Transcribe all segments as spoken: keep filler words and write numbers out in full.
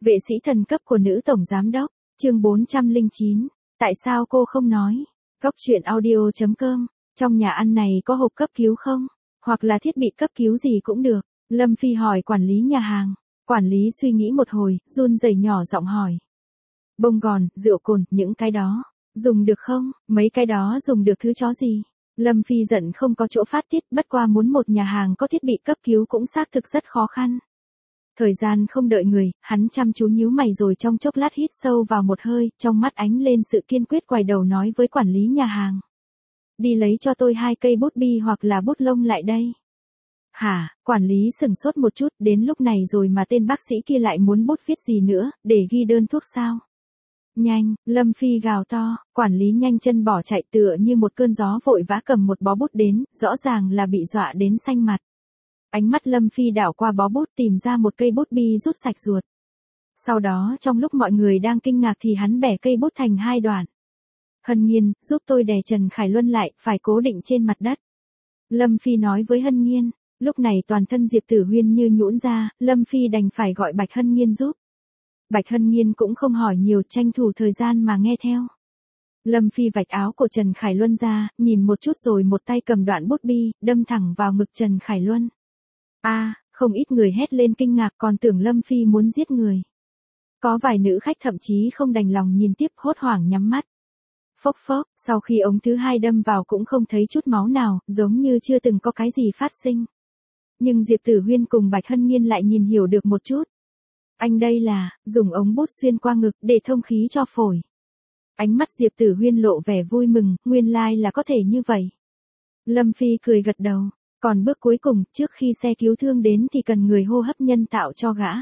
Vệ sĩ thần cấp của nữ tổng giám đốc, chương bốn trăm lẻ chín, tại sao cô không nói? Góc truyện audio chấm com, trong nhà ăn này có hộp cấp cứu không? Hoặc là thiết bị cấp cứu gì cũng được. Lâm Phi hỏi quản lý nhà hàng. Quản lý suy nghĩ một hồi, run rẩy nhỏ giọng hỏi. Bông gòn, rượu cồn, những cái đó, dùng được không? Mấy cái đó dùng được thứ chó gì? Lâm Phi giận không có chỗ phát tiết, bất qua muốn một nhà hàng có thiết bị cấp cứu cũng xác thực rất khó khăn. Thời gian không đợi người, hắn chăm chú nhíu mày rồi trong chốc lát hít sâu vào một hơi, trong mắt ánh lên sự kiên quyết quay đầu nói với quản lý nhà hàng. Đi lấy cho tôi hai cây bút bi hoặc là bút lông lại đây. Hả, quản lý sửng sốt một chút, đến lúc này rồi mà tên bác sĩ kia lại muốn bút viết gì nữa, để ghi đơn thuốc sao? Nhanh, Lâm Phi gào to, quản lý nhanh chân bỏ chạy tựa như một cơn gió vội vã cầm một bó bút đến, rõ ràng là bị dọa đến xanh mặt. Ánh mắt Lâm Phi đảo qua bó bút tìm ra một cây bút bi rút sạch ruột. Sau đó trong lúc mọi người đang kinh ngạc thì hắn bẻ cây bút thành hai đoạn. Hân Nhiên, giúp tôi đè Trần Khải Luân lại, phải cố định trên mặt đất. Lâm Phi nói với Hân Nhiên, lúc này toàn thân Diệp Tử Huyên như nhũn ra, Lâm Phi đành phải gọi Bạch Hân Nhiên giúp. Bạch Hân Nhiên cũng không hỏi nhiều, tranh thủ thời gian mà nghe theo. Lâm Phi vạch áo của Trần Khải Luân ra, nhìn một chút rồi một tay cầm đoạn bút bi, đâm thẳng vào ngực Trần Khải Luân. A, à, không ít người hét lên kinh ngạc còn tưởng Lâm Phi muốn giết người. Có vài nữ khách thậm chí không đành lòng nhìn tiếp hốt hoảng nhắm mắt. Phốc phốc, sau khi ống thứ hai đâm vào cũng không thấy chút máu nào, giống như chưa từng có cái gì phát sinh. Nhưng Diệp Tử Huyên cùng Bạch Hân Nhiên lại nhìn hiểu được một chút. Anh đây là, dùng ống bút xuyên qua ngực để thông khí cho phổi. Ánh mắt Diệp Tử Huyên lộ vẻ vui mừng, nguyên lai là có thể như vậy. Lâm Phi cười gật đầu. Còn bước cuối cùng, trước khi xe cứu thương đến thì cần người hô hấp nhân tạo cho gã.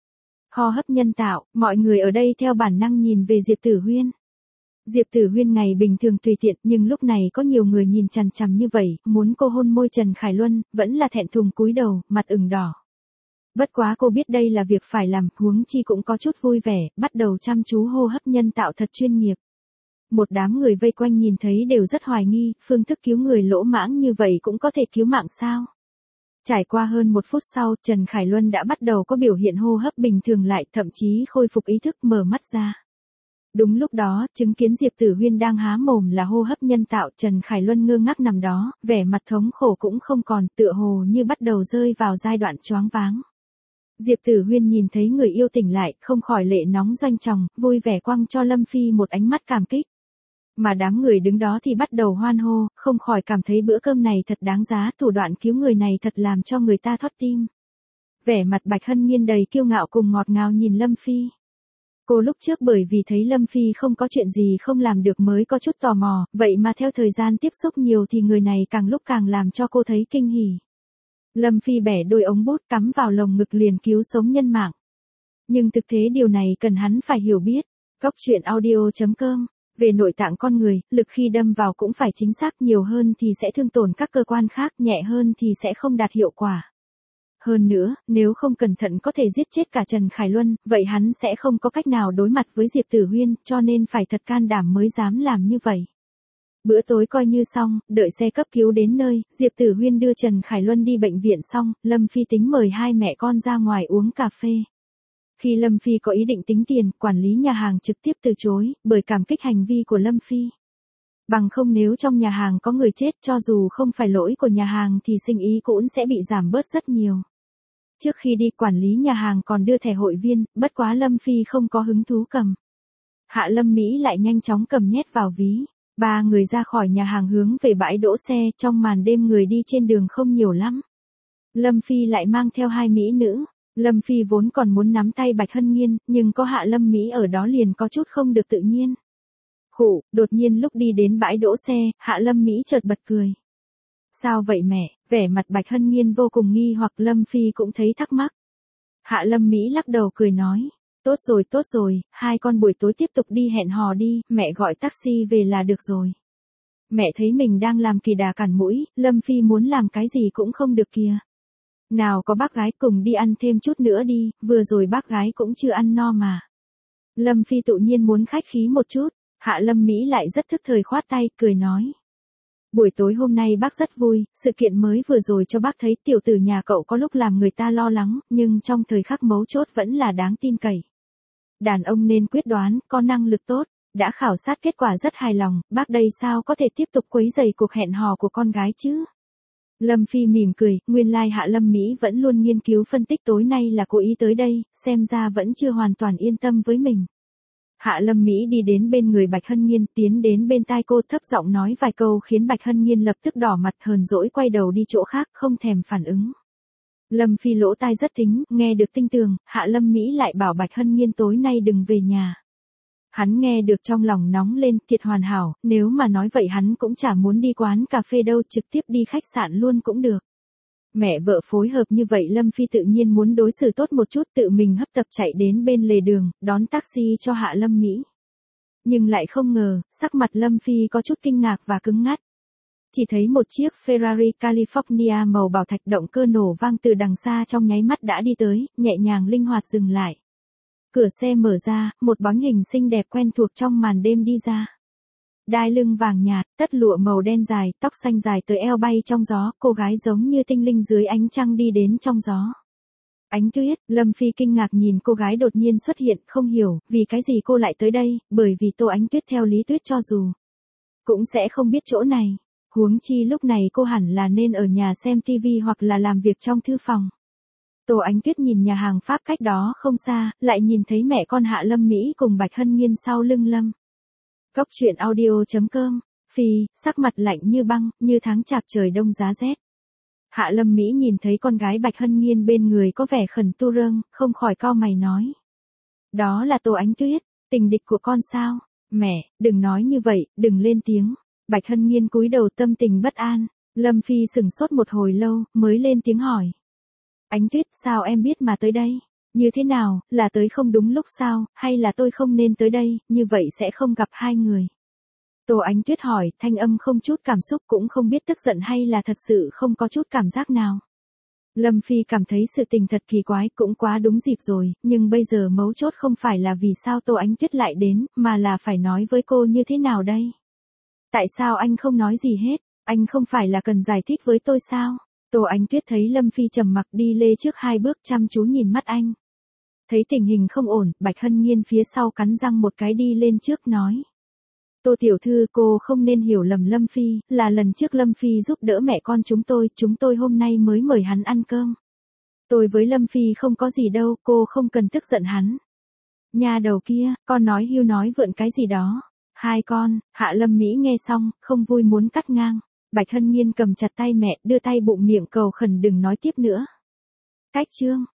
Hô hấp nhân tạo, mọi người ở đây theo bản năng nhìn về Diệp Tử Huyên. Diệp Tử Huyên ngày bình thường tùy tiện, nhưng lúc này có nhiều người nhìn chằm chằm như vậy, muốn cô hôn môi Trần Khải Luân, vẫn là thẹn thùng cúi đầu, mặt ửng đỏ. Bất quá cô biết đây là việc phải làm, huống chi cũng có chút vui vẻ, bắt đầu chăm chú hô hấp nhân tạo thật chuyên nghiệp. Một đám người vây quanh nhìn thấy đều rất hoài nghi, phương thức cứu người lỗ mãng như vậy cũng có thể cứu mạng sao? Trải qua hơn một phút sau, Trần Khải Luân đã bắt đầu có biểu hiện hô hấp bình thường lại, thậm chí khôi phục ý thức mở mắt ra. Đúng lúc đó, chứng kiến Diệp Tử Huyên đang há mồm là hô hấp nhân tạo, Trần Khải Luân ngơ ngác nằm đó, vẻ mặt thống khổ cũng không còn, tựa hồ như bắt đầu rơi vào giai đoạn choáng váng. Diệp Tử Huyên nhìn thấy người yêu tỉnh lại, không khỏi lệ nóng doanh tròng, vui vẻ quăng cho Lâm Phi một ánh mắt cảm kích. Mà đám người đứng đó thì bắt đầu hoan hô, không khỏi cảm thấy bữa cơm này thật đáng giá, thủ đoạn cứu người này thật làm cho người ta thót tim. Vẻ mặt Bạch Hân Nhiên đầy kiêu ngạo cùng ngọt ngào nhìn Lâm Phi. Cô lúc trước bởi vì thấy Lâm Phi không có chuyện gì không làm được mới có chút tò mò, vậy mà theo thời gian tiếp xúc nhiều thì người này càng lúc càng làm cho cô thấy kinh hỉ. Lâm Phi bẻ đôi ống bút cắm vào lồng ngực liền cứu sống nhân mạng. Nhưng thực tế điều này cần hắn phải hiểu biết. Góc truyện audio chấm com. Về nội tạng con người, lực khi đâm vào cũng phải chính xác, nhiều hơn thì sẽ thương tổn các cơ quan khác, nhẹ hơn thì sẽ không đạt hiệu quả. Hơn nữa, nếu không cẩn thận có thể giết chết cả Trần Khải Luân, vậy hắn sẽ không có cách nào đối mặt với Diệp Tử Huyên, cho nên phải thật can đảm mới dám làm như vậy. Bữa tối coi như xong, đợi xe cấp cứu đến nơi, Diệp Tử Huyên đưa Trần Khải Luân đi bệnh viện xong, Lâm Phi tính mời hai mẹ con ra ngoài uống cà phê. Khi Lâm Phi có ý định tính tiền, quản lý nhà hàng trực tiếp từ chối, bởi cảm kích hành vi của Lâm Phi. Bằng không nếu trong nhà hàng có người chết, cho dù không phải lỗi của nhà hàng thì sinh ý cũng sẽ bị giảm bớt rất nhiều. Trước khi đi, quản lý nhà hàng còn đưa thẻ hội viên, bất quá Lâm Phi không có hứng thú cầm. Hạ Lâm Mỹ lại nhanh chóng cầm nhét vào ví. Ba người ra khỏi nhà hàng hướng về bãi đỗ xe, trong màn đêm người đi trên đường không nhiều lắm. Lâm Phi lại mang theo hai mỹ nữ. Lâm Phi vốn còn muốn nắm tay Bạch Hân Nhiên, nhưng có Hạ Lâm Mỹ ở đó liền có chút không được tự nhiên. Khụ, đột nhiên lúc đi đến bãi đỗ xe, Hạ Lâm Mỹ chợt bật cười. Sao vậy mẹ? Vẻ mặt Bạch Hân Nhiên vô cùng nghi hoặc, Lâm Phi cũng thấy thắc mắc. Hạ Lâm Mỹ lắc đầu cười nói. Tốt rồi tốt rồi, hai con buổi tối tiếp tục đi hẹn hò đi, mẹ gọi taxi về là được rồi. Mẹ thấy mình đang làm kỳ đà cản mũi, Lâm Phi muốn làm cái gì cũng không được kìa. Nào có bác gái cùng đi ăn thêm chút nữa đi, vừa rồi bác gái cũng chưa ăn no mà. Lâm Phi tự nhiên muốn khách khí một chút, Hạ Lâm Mỹ lại rất thức thời khoát tay, cười nói. Buổi tối hôm nay bác rất vui, sự kiện mới vừa rồi cho bác thấy tiểu tử nhà cậu có lúc làm người ta lo lắng, nhưng trong thời khắc mấu chốt vẫn là đáng tin cậy. Đàn ông nên quyết đoán, có năng lực tốt, đã khảo sát kết quả rất hài lòng, bác đây sao có thể tiếp tục quấy rầy cuộc hẹn hò của con gái chứ? Lâm Phi mỉm cười, nguyên lai Hạ Lâm Mỹ vẫn luôn nghiên cứu phân tích tối nay là cố ý tới đây, xem ra vẫn chưa hoàn toàn yên tâm với mình. Hạ Lâm Mỹ đi đến bên người Bạch Hân Nhiên, tiến đến bên tai cô thấp giọng nói vài câu khiến Bạch Hân Nhiên lập tức đỏ mặt hờn dỗi quay đầu đi chỗ khác, không thèm phản ứng. Lâm Phi lỗ tai rất thính, nghe được tinh tường, Hạ Lâm Mỹ lại bảo Bạch Hân Nhiên tối nay đừng về nhà. Hắn nghe được trong lòng nóng lên, thiệt hoàn hảo, nếu mà nói vậy hắn cũng chả muốn đi quán cà phê đâu, trực tiếp đi khách sạn luôn cũng được. Mẹ vợ phối hợp như vậy Lâm Phi tự nhiên muốn đối xử tốt một chút, tự mình hấp tấp chạy đến bên lề đường, đón taxi cho Hạ Lâm Mỹ. Nhưng lại không ngờ, sắc mặt Lâm Phi có chút kinh ngạc và cứng ngắt. Chỉ thấy một chiếc Ferrari California màu bảo thạch động cơ nổ vang từ đằng xa trong nháy mắt đã đi tới, nhẹ nhàng linh hoạt dừng lại. Cửa xe mở ra, một bóng hình xinh đẹp quen thuộc trong màn đêm đi ra. Đai lưng vàng nhạt, tất lụa màu đen dài, tóc xanh dài tới eo bay trong gió, cô gái giống như tinh linh dưới ánh trăng đi đến trong gió. Ánh Tuyết, Lâm Phi kinh ngạc nhìn cô gái đột nhiên xuất hiện, không hiểu, vì cái gì cô lại tới đây, bởi vì Tô Ánh Tuyết theo lý Tuyết cho dù cũng sẽ không biết chỗ này. Huống chi lúc này cô hẳn là nên ở nhà xem tivi hoặc là làm việc trong thư phòng. Tô Ánh Tuyết nhìn nhà hàng Pháp cách đó không xa, lại nhìn thấy mẹ con Hạ Lâm Mỹ cùng Bạch Hân Nhiên sau lưng Lâm. Góc truyện audio chấm com, Phi, sắc mặt lạnh như băng, như tháng chạp trời đông giá rét. Hạ Lâm Mỹ nhìn thấy con gái Bạch Hân Nhiên bên người có vẻ khẩn tu râng, không khỏi cau mày nói. Đó là Tô Ánh Tuyết, tình địch của con sao? Mẹ, đừng nói như vậy, đừng lên tiếng. Bạch Hân Nhiên cúi đầu tâm tình bất an, Lâm Phi sững sốt một hồi lâu, mới lên tiếng hỏi. Ánh Tuyết, sao em biết mà tới đây? Như thế nào, là tới không đúng lúc sao, hay là tôi không nên tới đây, như vậy sẽ không gặp hai người? Tô Ánh Tuyết hỏi, thanh âm không chút cảm xúc, cũng không biết tức giận hay là thật sự không có chút cảm giác nào. Lâm Phi cảm thấy sự tình thật kỳ quái, cũng quá đúng dịp rồi, nhưng bây giờ mấu chốt không phải là vì sao Tô Ánh Tuyết lại đến, mà là phải nói với cô như thế nào đây? Tại sao anh không nói gì hết, anh không phải là cần giải thích với tôi sao? Tô Ánh Tuyết thấy Lâm Phi trầm mặc đi lê trước hai bước chăm chú nhìn mắt anh. Thấy tình hình không ổn, Bạch Hân Nhiên phía sau cắn răng một cái đi lên trước nói. Tô tiểu thư, cô không nên hiểu lầm Lâm Phi, là lần trước Lâm Phi giúp đỡ mẹ con chúng tôi, chúng tôi hôm nay mới mời hắn ăn cơm. Tôi với Lâm Phi không có gì đâu, cô không cần tức giận hắn. Nhà đầu kia, con nói hưu nói vượn cái gì đó. Hai con, Hạ Lâm Mỹ nghe xong, không vui muốn cắt ngang. Bạch Hân Nhiên cầm chặt tay mẹ, đưa tay bụng miệng cầu khẩn đừng nói tiếp nữa. Cách chương.